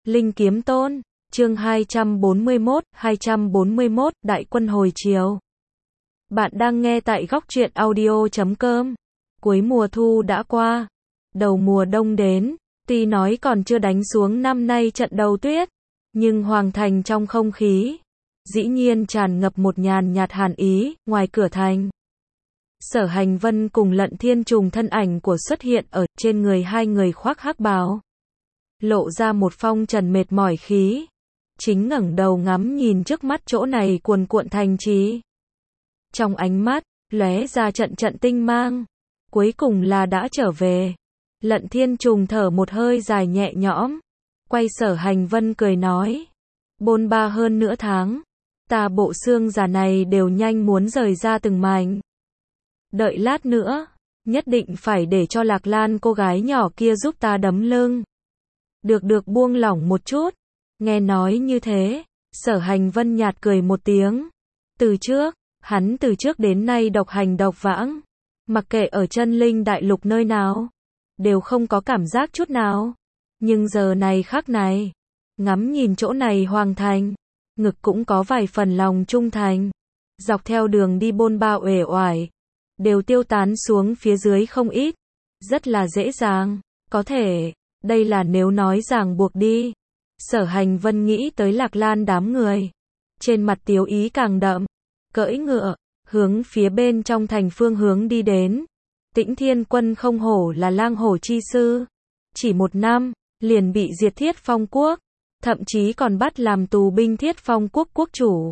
Linh Kiếm Tôn, chương 241, Đại quân hồi chiều. Bạn đang nghe tại góc truyện audio.com. Cuối mùa thu đã qua, đầu mùa đông đến, tuy nói còn chưa đánh xuống năm nay trận đầu tuyết, nhưng hoàng thành trong không khí, dĩ nhiên tràn ngập một nhàn nhạt hàn ý, ngoài cửa thành. Sở Hành Vân cùng Lận Thiên Trùng thân ảnh của xuất hiện ở trên người hai người khoác hắc bào, lộ ra một phong trần mệt mỏi khí, chính ngẩng đầu ngắm nhìn trước mắt chỗ này cuồn cuộn thành trì. Trong ánh mắt, lóe ra trận trận tinh mang, cuối cùng là đã trở về. Lận Thiên Trùng thở một hơi dài nhẹ nhõm, quay Sở Hành Vân cười nói, bôn ba hơn nửa tháng, ta bộ xương già này đều nhanh muốn rời ra từng mảnh. Đợi lát nữa, nhất định phải để cho Lạc Lan cô gái nhỏ kia giúp ta đấm lưng. Được buông lỏng một chút. Nghe nói như thế, Sở Hành Vân nhạt cười một tiếng. Hắn từ trước đến nay độc hành độc vãng, mặc kệ ở chân linh đại lục nơi nào, đều không có cảm giác chút nào. Nhưng giờ này khắc này, ngắm nhìn chỗ này hoàng thành, ngực cũng có vài phần lòng trung thành. Dọc theo đường đi bôn ba uể oải, đều tiêu tán xuống phía dưới không ít, rất là dễ dàng, có thể, đây là nếu nói ràng buộc đi. Sở Hành Vân nghĩ tới Lạc Lan đám người, trên mặt tiếu ý càng đậm, cưỡi ngựa, hướng phía bên trong thành phương hướng đi đến. Tĩnh Thiên Quân không hổ là lang hổ chi sư, chỉ một năm, liền bị diệt Thiết Phong quốc, thậm chí còn bắt làm tù binh Thiết Phong quốc quốc chủ.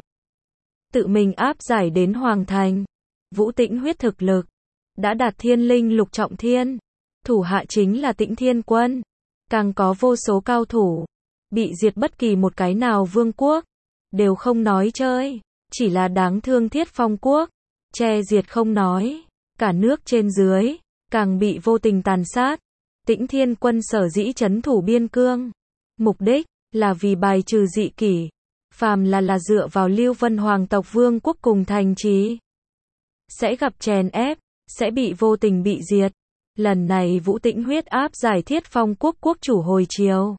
Tự mình áp giải đến hoàng thành. Vũ Tĩnh Huyết thực lực đã đạt thiên linh lục trọng thiên, thủ hạ chính là Tĩnh Thiên Quân, càng có vô số cao thủ, bị diệt bất kỳ một cái nào vương quốc, đều không nói chơi, chỉ là đáng thương Thiết Phong quốc, che diệt không nói, cả nước trên dưới, càng bị vô tình tàn sát. Tĩnh Thiên Quân sở dĩ trấn thủ biên cương, mục đích là vì bài trừ dị kỷ, phàm là dựa vào Lưu Vân Hoàng tộc vương quốc cùng thành trì, sẽ gặp chèn ép, sẽ bị vô tình bị diệt. Lần này Vũ Tĩnh Huyết áp giải Thiết Phong quốc quốc chủ hồi chiều.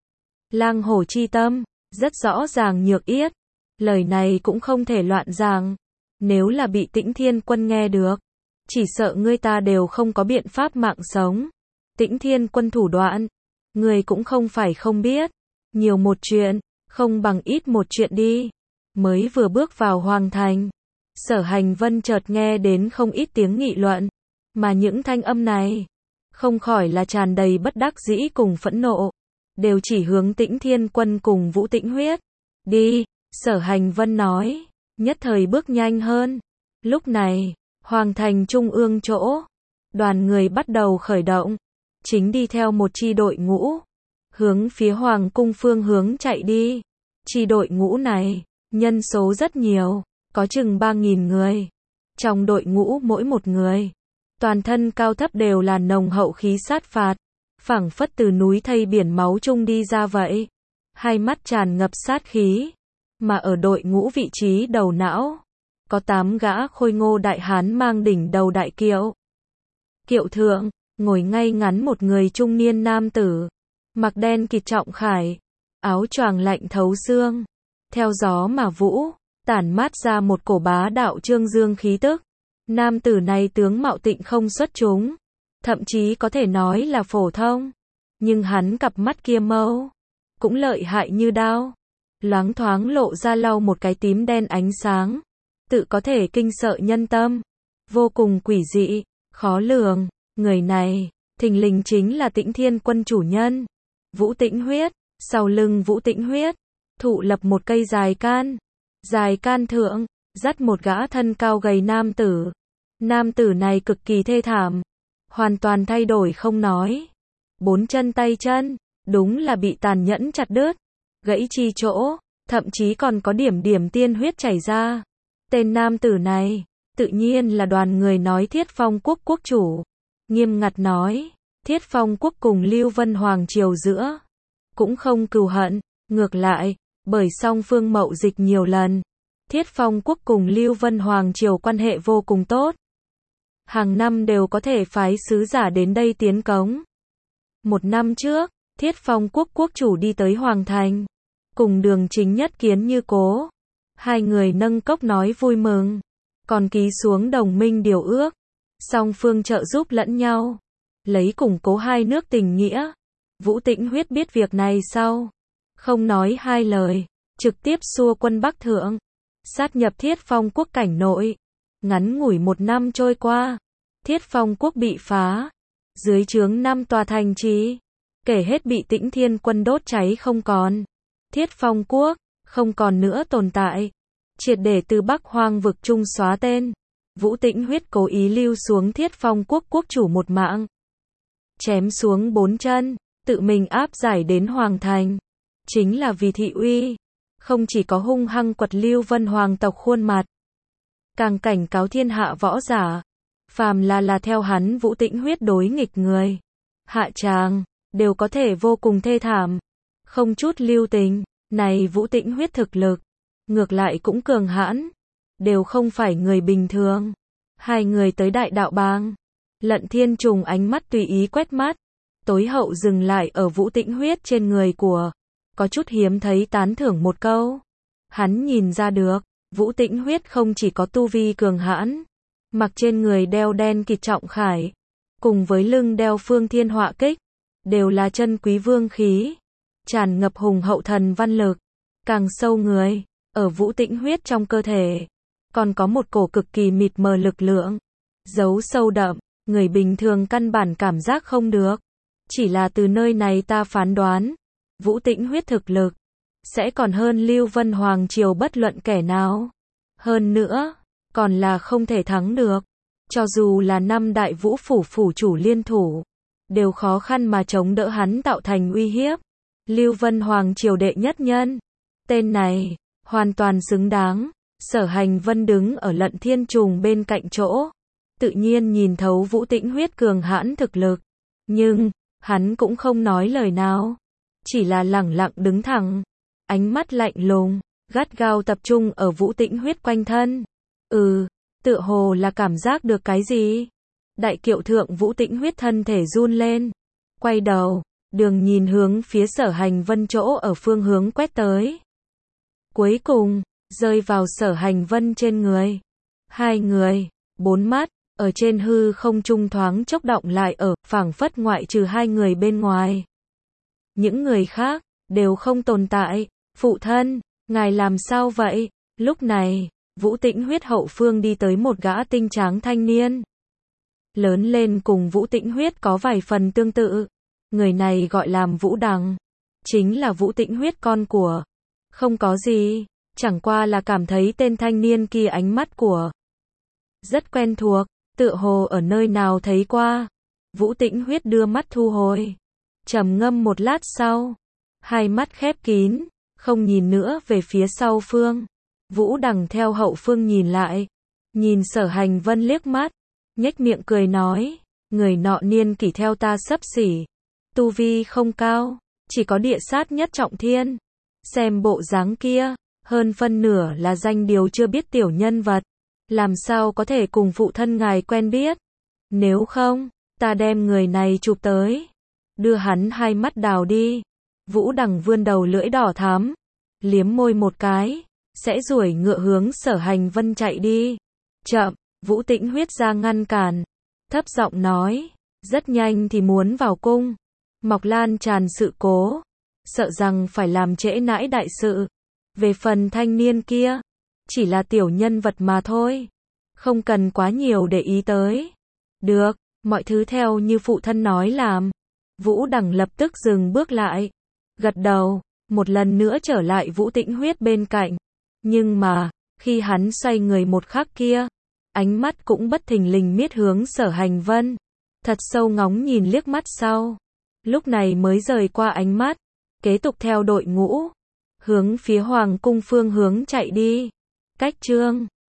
Lang hổ chi tâm, rất rõ ràng nhược yết. Lời này cũng không thể loạn giảng. Nếu là bị Tĩnh Thiên Quân nghe được, chỉ sợ ngươi ta đều không có biện pháp mạng sống. Tĩnh Thiên Quân thủ đoạn, người cũng không phải không biết. Nhiều một chuyện, không bằng ít một chuyện đi. Mới vừa bước vào hoàng thành, Sở Hành Vân chợt nghe đến không ít tiếng nghị luận, mà những thanh âm này, không khỏi là tràn đầy bất đắc dĩ cùng phẫn nộ, đều chỉ hướng Tĩnh Thiên Quân cùng Vũ Tĩnh Huyết. Đi, Sở Hành Vân nói, nhất thời bước nhanh hơn. Lúc này, hoàng thành trung ương chỗ, đoàn người bắt đầu khởi động, chính đi theo một chi đội ngũ, hướng phía hoàng cung phương hướng chạy đi. Chi đội ngũ này, nhân số rất nhiều, có chừng 3.000 người. Trong đội ngũ mỗi một người, toàn thân cao thấp đều là nồng hậu khí sát phạt, phảng phất từ núi thây biển máu chung đi ra vậy. Hai mắt tràn ngập sát khí, mà ở đội ngũ vị trí đầu não, có 8 gã khôi ngô đại hán mang đỉnh đầu đại kiệu. Kiệu thượng, ngồi ngay ngắn một người trung niên nam tử, mặc đen kịt trọng khải, áo choàng lạnh thấu xương, theo gió mà vũ, tản mát ra một cổ bá đạo trương dương khí tức. Nam tử này tướng mạo tịnh không xuất chúng, thậm chí có thể nói là phổ thông, nhưng hắn cặp mắt kia mâu, cũng lợi hại như đao, loáng thoáng lộ ra lau một cái tím đen ánh sáng, tự có thể kinh sợ nhân tâm, vô cùng quỷ dị, khó lường. Người này, thình lình chính là Tĩnh Thiên Quân chủ nhân, Vũ Tĩnh Huyết. Sau lưng Vũ Tĩnh Huyết, thụ lập một cây dài can thượng, dắt một gã thân cao gầy nam tử. Nam tử này cực kỳ thê thảm, hoàn toàn thay đổi không nói. 4 chân tay chân, đúng là bị tàn nhẫn chặt đứt, gãy chi chỗ, thậm chí còn có điểm tiên huyết chảy ra. Tên nam tử này, tự nhiên là đoàn người nói Thiết Phong quốc quốc chủ. Nghiêm ngặt nói, Thiết Phong quốc cùng Lưu Vân Hoàng triều giữa, cũng không cừu hận, ngược lại, bởi song phương mậu dịch nhiều lần, Thiết Phong quốc cùng Lưu Vân Hoàng triều quan hệ vô cùng tốt. Hàng năm đều có thể phái sứ giả đến đây tiến cống. Một năm trước, Thiết Phong quốc quốc chủ đi tới Hoàng Thành. Cùng Đường Chính nhất kiến như cố. Hai người nâng cốc nói vui mừng. Còn ký xuống đồng minh điều ước. Song phương trợ giúp lẫn nhau. Lấy củng cố hai nước tình nghĩa. Vũ Tĩnh Huyết biết việc này sau. Không nói hai lời. Trực tiếp xua quân Bắc Thượng. Sát nhập Thiết Phong quốc cảnh nội. Ngắn ngủi 1 năm trôi qua. Thiết Phong quốc bị phá. Dưới trướng 5 tòa thành trì. Kể hết bị Tĩnh Thiên quân đốt cháy không còn. Thiết Phong quốc không còn nữa tồn tại. Triệt để từ Bắc Hoang vực trung xóa tên. Vũ Tĩnh Huyết cố ý lưu xuống Thiết Phong quốc quốc chủ một mạng. Chém xuống 4 chân. Tự mình áp giải đến Hoàng Thành. Chính là vì thị uy. Không chỉ có hung hăng quật Lưu Vân hoàng tộc khuôn mặt. Càng cảnh cáo thiên hạ võ giả. Phàm là theo hắn Vũ Tĩnh Huyết đối nghịch người. Hạ tràng. Đều có thể vô cùng thê thảm. Không chút lưu tình. Này Vũ Tĩnh Huyết thực lực. Ngược lại cũng cường hãn. Đều không phải người bình thường. Hai người tới Đại Đạo Bang. Lận Thiên Trùng ánh mắt tùy ý quét mắt. Tối hậu dừng lại ở Vũ Tĩnh Huyết trên người của. Có chút hiếm thấy tán thưởng một câu. Hắn nhìn ra được. Vũ Tĩnh Huyết không chỉ có tu vi cường hãn. Mặc trên người đeo đen kịt trọng khải. Cùng với lưng đeo phương thiên họa kích. Đều là chân quý vương khí. Tràn ngập hùng hậu thần văn lực. Càng sâu người. Ở Vũ Tĩnh Huyết trong cơ thể. Còn có một cổ cực kỳ mịt mờ lực lượng. Giấu sâu đậm. Người bình thường căn bản cảm giác không được. Chỉ là từ nơi này ta phán đoán. Vũ Tĩnh Huyết thực lực. Sẽ còn hơn Lưu Vân Hoàng triều bất luận kẻ nào. Hơn nữa. Còn là không thể thắng được. Cho dù là 5 đại vũ phủ phủ chủ liên thủ. Đều khó khăn mà chống đỡ hắn tạo thành uy hiếp. Lưu Vân Hoàng triều đệ nhất nhân. Tên này. Hoàn toàn xứng đáng. Sở Hành Vân đứng ở Lận Thiên Trùng bên cạnh chỗ. Tự nhiên nhìn thấu Vũ Tĩnh Huyết cường hãn thực lực. Nhưng. Hắn cũng không nói lời nào. Chỉ là lẳng lặng đứng thẳng. Ánh mắt lạnh lùng. Gắt gao tập trung ở Vũ Tĩnh Huyết quanh thân. Tựa hồ là cảm giác được cái gì. Đại kiệu thượng Vũ Tĩnh Huyết thân thể run lên. Quay đầu. Đường nhìn hướng phía Sở Hành Vân chỗ ở phương hướng quét tới. Cuối cùng. Rơi vào Sở Hành Vân trên người. Hai người. 4 mắt. Ở trên hư không trung thoáng chốc động lại ở, phảng phất ngoại trừ hai người bên ngoài. Những người khác, đều không tồn tại. Phụ thân, ngài làm sao vậy? Lúc này, Vũ Tĩnh Huyết hậu phương đi tới một gã tinh tráng thanh niên. Lớn lên cùng Vũ Tĩnh Huyết có vài phần tương tự. Người này gọi làm Vũ Đằng. Chính là Vũ Tĩnh Huyết con của. Không có gì, chẳng qua là cảm thấy tên thanh niên kia ánh mắt của. Rất quen thuộc. Tựa hồ ở nơi nào thấy qua. Vũ Tĩnh Huyết đưa mắt thu hồi. Trầm ngâm một lát sau. Hai mắt khép kín. Không nhìn nữa về phía sau phương. Vũ Đằng theo hậu phương nhìn lại. Nhìn Sở Hành Vân liếc mắt. Nhếch miệng cười nói. Người nọ niên kỷ theo ta xấp xỉ. Tu vi không cao. Chỉ có địa sát nhất trọng thiên. Xem bộ dáng kia. Hơn phân nửa là danh điều chưa biết tiểu nhân vật. Làm sao có thể cùng phụ thân ngài quen biết? Nếu không, ta đem người này chụp tới. Đưa hắn hai mắt đào đi. Vũ Đằng vươn đầu lưỡi đỏ thắm. Liếm môi một cái. Sẽ duỗi ngựa hướng Sở Hành Vân chạy đi. Chậm, Vũ Tĩnh Huyết ra ngăn cản. Thấp giọng nói. Rất nhanh thì muốn vào cung. Mọc lan tràn sự cố. Sợ rằng phải làm trễ nãi đại sự. Về phần thanh niên kia. Chỉ là tiểu nhân vật mà thôi. Không cần quá nhiều để ý tới. Được, mọi thứ theo như phụ thân nói làm. Vũ Đằng lập tức dừng bước lại. Gật đầu, một lần nữa trở lại Vũ Tĩnh Huyết bên cạnh. Nhưng mà, khi hắn xoay người một khắc kia, ánh mắt cũng bất thình lình miết hướng Sở Hành Vân. Thật sâu ngóng nhìn liếc mắt sau. Lúc này mới rời qua ánh mắt. Kế tục theo đội ngũ. Hướng phía Hoàng cung phương hướng chạy đi. Cách chương